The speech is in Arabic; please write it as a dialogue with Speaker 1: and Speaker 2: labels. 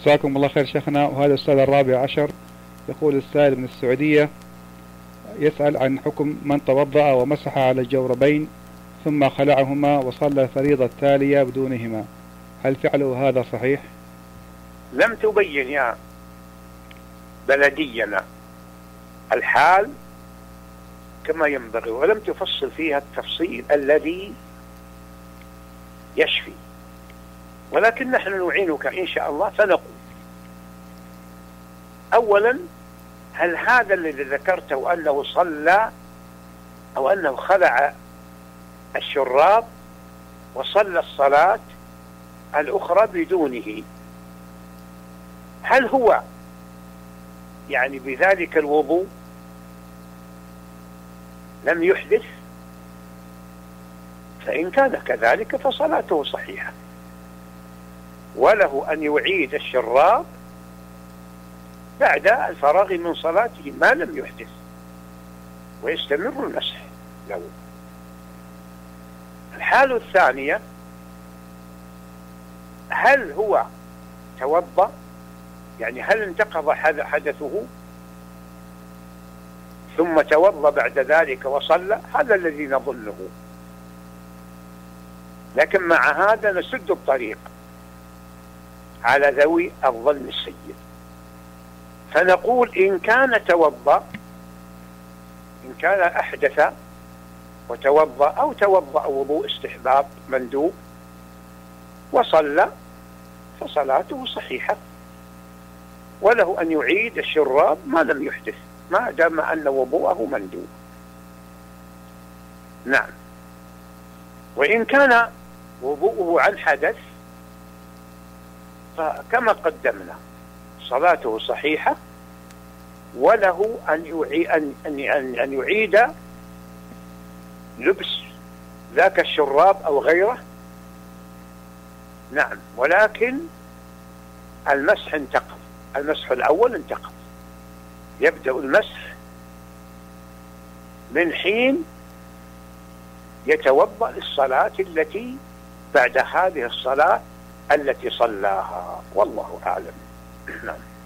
Speaker 1: جزاكم الله خير شيخنا. وهذا السؤال الرابع عشر، يقول السائل من السعودية يسأل عن حكم من توضأ ومسح على الجوربين ثم خلعهما وصلى الفريضة التالية بدونهما، هل فعله هذا صحيح؟
Speaker 2: لم تبين يا بلدينا الحال كما ينبغي، ولم تفصل فيها التفصيل الذي يشفي، ولكن نحن نعينك إن شاء الله. فنقول أولا، هل هذا الذي ذكرته أنه صلى أو أنه خلع الشراب وصلى الصلاة الأخرى بدونه، هل هو يعني بذلك الوضوء لم يحدث؟ فإن كان كذلك فصلاته صحيحة، وله أن يعيد الشراب بعد الفراغ من صلاته ما لم يحدث، ويستمر المسح له. الحالة الثانية، هل هو توضأ، يعني هل انتقض حدثه ثم توضأ بعد ذلك وصلى؟ هذا الذي نظنه، لكن مع هذا نسد الطريق على ذوي الظن السيء، فنقول إن كان توضأ، إن كان أحدث وتوضأ أو توضأ وضوء استحباب مندوب وصلى فصلاته صحيحة، وله أن يعيد الشراب ما لم يحدث ما دام أن وضوءه مندوب. نعم. وإن كان وضوءه عن حدث فكما قدمنا صلاته صحيحة، وله أن يعيد لبس ذاك الشراب أو غيره. نعم. ولكن المسح انتقض، المسح الأول انتقض، يبدأ المسح من حين يتوضأ للصلاة التي بعد هذه الصلاة التي صلاها، والله أعلم. نعم.